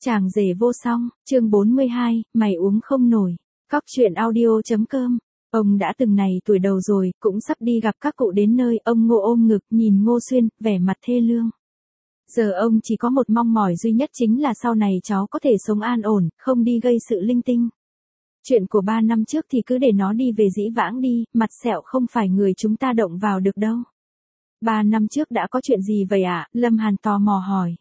Chàng rể vô song, chương 42, mày uống không nổi. Cóc truyện audio.com. Ông đã từng này tuổi đầu rồi, cũng sắp đi gặp các cụ đến nơi. Ông Ngô ôm ngực nhìn Ngô Xuyên, vẻ mặt thê lương. Giờ ông chỉ có một mong mỏi duy nhất, chính là sau này cháu có thể sống an ổn, không đi gây sự linh tinh. Chuyện của 3 năm trước thì cứ để nó đi về dĩ vãng đi, mặt sẹo không phải người chúng ta động vào được đâu. 3 năm trước đã có chuyện gì vậy ạ? Lâm Hàn tò mò hỏi.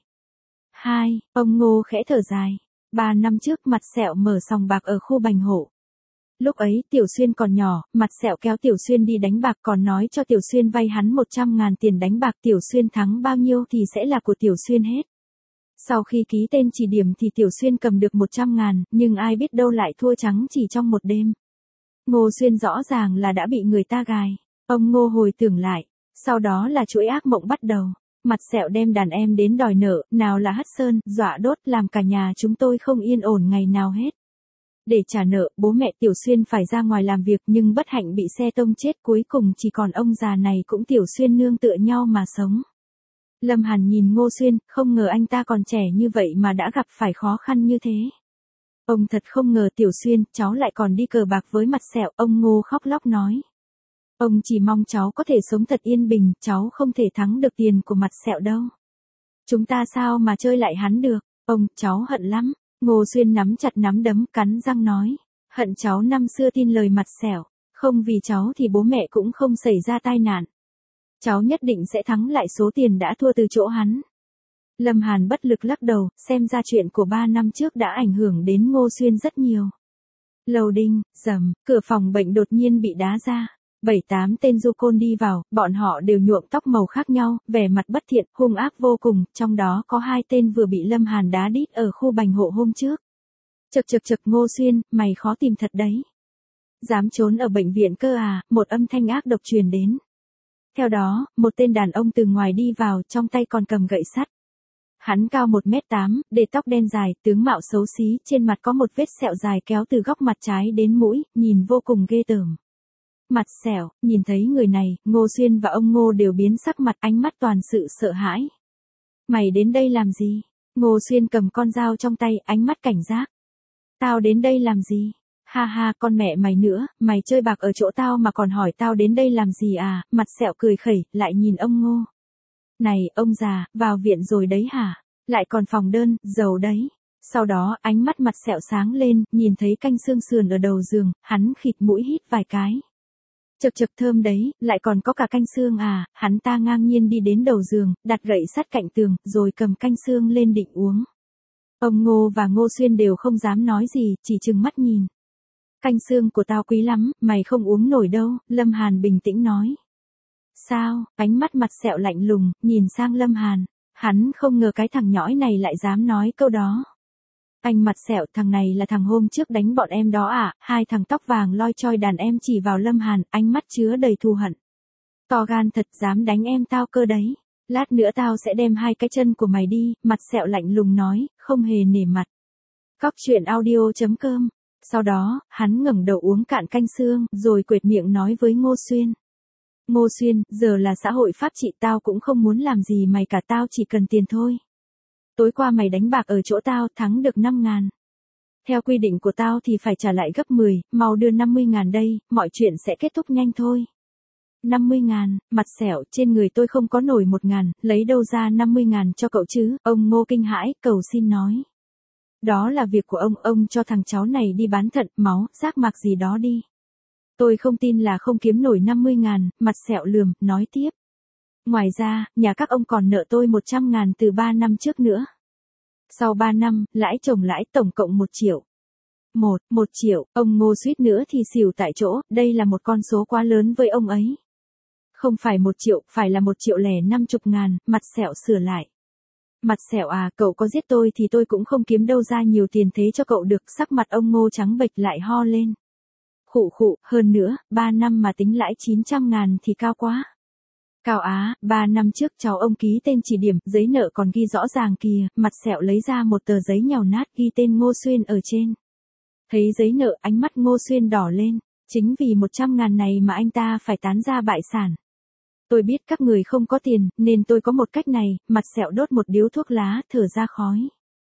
Ông Ngô khẽ thở dài. 3 năm trước mặt sẹo mở sòng bạc ở khu Bành Hộ. Lúc ấy Tiểu Xuyên còn nhỏ, mặt sẹo kéo Tiểu Xuyên đi đánh bạc, còn nói cho Tiểu Xuyên vay hắn 100.000 tiền đánh bạc, Tiểu Xuyên thắng bao nhiêu thì sẽ là của Tiểu Xuyên hết. Sau khi ký tên chỉ điểm thì Tiểu Xuyên cầm được 100.000, nhưng ai biết đâu lại thua trắng chỉ trong một đêm. Ngô Xuyên rõ ràng là đã bị người ta gài. Ông Ngô hồi tưởng lại, sau đó là chuỗi ác mộng bắt đầu. Mặt sẹo đem đàn em đến đòi nợ, nào là hất sơn, dọa đốt, làm cả nhà chúng tôi không yên ổn ngày nào hết. Để trả nợ, bố mẹ Tiểu Xuyên phải ra ngoài làm việc, nhưng bất hạnh bị xe tông chết, cuối cùng chỉ còn ông già này cũng Tiểu Xuyên nương tựa nhau mà sống. Lâm Hàn nhìn Ngô Xuyên, không ngờ anh ta còn trẻ như vậy mà đã gặp phải khó khăn như thế. Ông thật không ngờ Tiểu Xuyên, cháu lại còn đi cờ bạc với mặt sẹo. Ông Ngô khóc lóc nói. Ông chỉ mong cháu có thể sống thật yên bình, cháu không thể thắng được tiền của mặt sẹo đâu. Chúng ta sao mà chơi lại hắn được, cháu hận lắm. Ngô Xuyên nắm chặt nắm đấm, cắn răng nói. Hận cháu năm xưa tin lời mặt sẹo, không vì cháu thì bố mẹ cũng không xảy ra tai nạn. Cháu nhất định sẽ thắng lại số tiền đã thua từ chỗ hắn. Lâm Hàn bất lực lắc đầu, xem ra chuyện của 3 năm trước đã ảnh hưởng đến Ngô Xuyên rất nhiều. Lầu đinh, rầm, cửa phòng bệnh đột nhiên bị đá ra. 7-8 tên du côn đi vào, bọn họ đều nhuộm tóc màu khác nhau, vẻ mặt bất thiện, hung ác vô cùng, trong đó có 2 tên vừa bị Lâm Hàn đá đít ở khu Bành Hộ hôm trước. Chực Ngô Xuyên, mày khó tìm thật đấy. Dám trốn ở bệnh viện cơ à? Một âm thanh ác độc truyền đến. Theo đó, một tên đàn ông từ ngoài đi vào, trong tay còn cầm gậy sắt. Hắn cao 1m8, để tóc đen dài, tướng mạo xấu xí, trên mặt có một vết sẹo dài kéo từ góc mặt trái đến mũi, nhìn vô cùng ghê tởm. Mặt sẹo, nhìn thấy người này, Ngô Xuyên và ông Ngô đều biến sắc mặt, ánh mắt toàn sự sợ hãi. Mày đến đây làm gì? Ngô Xuyên cầm con dao trong tay, ánh mắt cảnh giác. Tao đến đây làm gì? Ha ha, con mẹ mày nữa, mày chơi bạc ở chỗ tao mà còn hỏi tao đến đây làm gì à? Mặt sẹo cười khẩy, lại nhìn ông Ngô. Này, ông già, vào viện rồi đấy hả? Lại còn phòng đơn, giàu đấy. Sau đó, ánh mắt mặt sẹo sáng lên, nhìn thấy canh xương sườn ở đầu giường, hắn khịt mũi hít vài cái. Chực thơm đấy, lại còn có cả canh xương à? Hắn ta ngang nhiên đi đến đầu giường, đặt gậy sát cạnh tường, rồi cầm canh xương lên định uống. Ông Ngô và Ngô Xuyên đều không dám nói gì, chỉ trừng mắt nhìn. Canh xương của tao quý lắm, mày không uống nổi đâu, Lâm Hàn bình tĩnh nói. Sao? Ánh mắt mặt sẹo lạnh lùng, nhìn sang Lâm Hàn. Hắn không ngờ cái thằng nhõi này lại dám nói câu đó. Anh mặt sẹo, thằng này là thằng hôm trước đánh bọn em đó à? 2 thằng tóc vàng loi choi đàn em chỉ vào Lâm Hàn, ánh mắt chứa đầy thù hận. To gan thật, dám đánh em tao cơ đấy. Lát nữa tao sẽ đem 2 cái chân của mày đi, mặt sẹo lạnh lùng nói, không hề nể mặt. Cóc truyện audio.com. Sau đó, hắn ngẩng đầu uống cạn canh xương, rồi quệt miệng nói với Ngô Xuyên. Ngô Xuyên, giờ là xã hội pháp trị, tao cũng không muốn làm gì mày cả, tao chỉ cần tiền thôi. Tối qua mày đánh bạc ở chỗ tao, thắng được 5.000. Theo quy định của tao thì phải trả lại gấp 10, mau đưa 50.000 đây, mọi chuyện sẽ kết thúc nhanh thôi. 50.000, mặt sẹo, trên người tôi không có nổi 1.000, lấy đâu ra 50.000 cho cậu chứ? Ông Ngô kinh hãi, cầu xin nói. Đó là việc của ông cho thằng cháu này đi bán thận, máu, giác mạc gì đó đi. Tôi không tin là không kiếm nổi 50.000, mặt sẹo lườm, nói tiếp. Ngoài ra, nhà các ông còn nợ tôi 100.000 từ 3 năm trước nữa. Sau 3 năm, lãi chồng lãi tổng cộng 1 triệu. 1 triệu, ông Ngô suýt nữa thì xỉu tại chỗ, đây là một con số quá lớn với ông ấy. Không phải 1 triệu, phải là 1.050.000, mặt sẹo sửa lại. Mặt sẹo à, cậu có giết tôi thì tôi cũng không kiếm đâu ra nhiều tiền thế cho cậu được, sắc mặt ông Ngô trắng bệch lại ho lên. Khụ, hơn nữa, 3 năm mà tính lãi 900.000 thì cao quá. Cao á, 3 năm trước cháu ông ký tên chỉ điểm, giấy nợ còn ghi rõ ràng kìa, mặt sẹo lấy ra một tờ giấy nhàu nát ghi tên Ngô Xuyên ở trên. Thấy giấy nợ, ánh mắt Ngô Xuyên đỏ lên, chính vì 100.000 này mà anh ta phải tán ra bại sản. Tôi biết các người không có tiền, nên tôi có một cách này, mặt sẹo đốt một điếu thuốc lá, thở ra khói.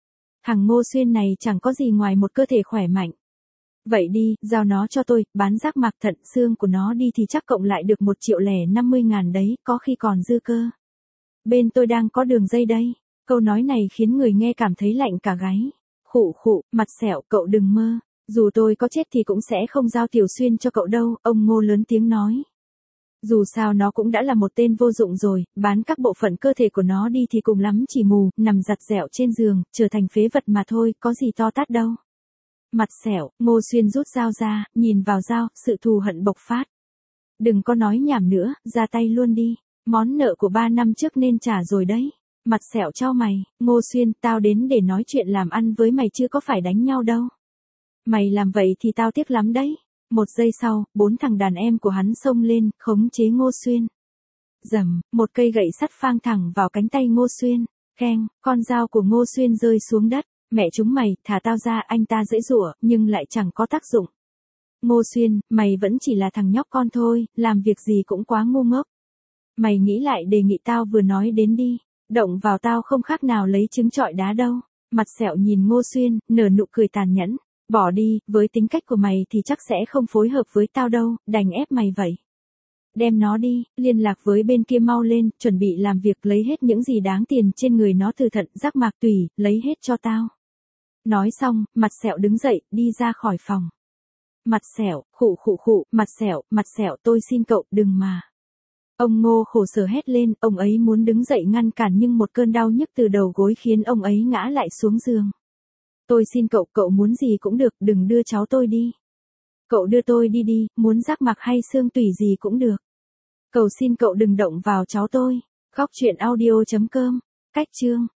Thằng Ngô Xuyên này chẳng có gì ngoài một cơ thể khỏe mạnh. Vậy đi, giao nó cho tôi, bán giác mạc thận xương của nó đi thì chắc cộng lại được 1.050.000 đấy, có khi còn dư cơ. Bên tôi đang có đường dây đây. Câu nói này khiến người nghe cảm thấy lạnh cả gáy. Khụ khụ, mặt sẹo, cậu đừng mơ. Dù tôi có chết thì cũng sẽ không giao Tiểu Xuyên cho cậu đâu, ông Ngô lớn tiếng nói. Dù sao nó cũng đã là một tên vô dụng rồi, bán các bộ phận cơ thể của nó đi thì cùng lắm chỉ mù, nằm giặt dẹo trên giường, trở thành phế vật mà thôi, có gì to tát đâu. Mặt sẹo, Ngô Xuyên rút dao ra, nhìn vào dao, sự thù hận bộc phát. Đừng có nói nhảm nữa, ra tay luôn đi. Món nợ của 3 năm trước nên trả rồi đấy. Mặt sẹo chau mày, Ngô Xuyên, tao đến để nói chuyện làm ăn với mày chứ có phải đánh nhau đâu. Mày làm vậy thì tao tiếc lắm đấy. Một giây sau, 4 thằng đàn em của hắn xông lên, khống chế Ngô Xuyên. Rầm, một cây gậy sắt phang thẳng vào cánh tay Ngô Xuyên. Keng, con dao của Ngô Xuyên rơi xuống đất. Mẹ chúng mày, thả tao ra, anh ta giãy giụa, nhưng lại chẳng có tác dụng. Ngô Xuyên, mày vẫn chỉ là thằng nhóc con thôi, làm việc gì cũng quá ngu ngốc. Mày nghĩ lại đề nghị tao vừa nói đến đi, động vào tao không khác nào lấy trứng trọi đá đâu. Mặt sẹo nhìn Ngô Xuyên, nở nụ cười tàn nhẫn. Bỏ đi, với tính cách của mày thì chắc sẽ không phối hợp với tao đâu, đành ép mày vậy. Đem nó đi, liên lạc với bên kia mau lên, chuẩn bị làm việc lấy hết những gì đáng tiền trên người nó từ thận, giác mạc tủy, lấy hết cho tao. Nói xong, mặt sẹo đứng dậy, đi ra khỏi phòng. Mặt sẹo, khụ khụ khụ, mặt sẹo tôi xin cậu, đừng mà. Ông Ngô khổ sở hét lên, ông ấy muốn đứng dậy ngăn cản nhưng một cơn đau nhức từ đầu gối khiến ông ấy ngã lại xuống giường. Tôi xin cậu, cậu muốn gì cũng được, đừng đưa cháu tôi đi. Cậu đưa tôi đi đi, muốn giác mạc hay xương tủy gì cũng được. Cầu xin cậu đừng động vào cháu tôi. Góc truyện audio.com. Cách chương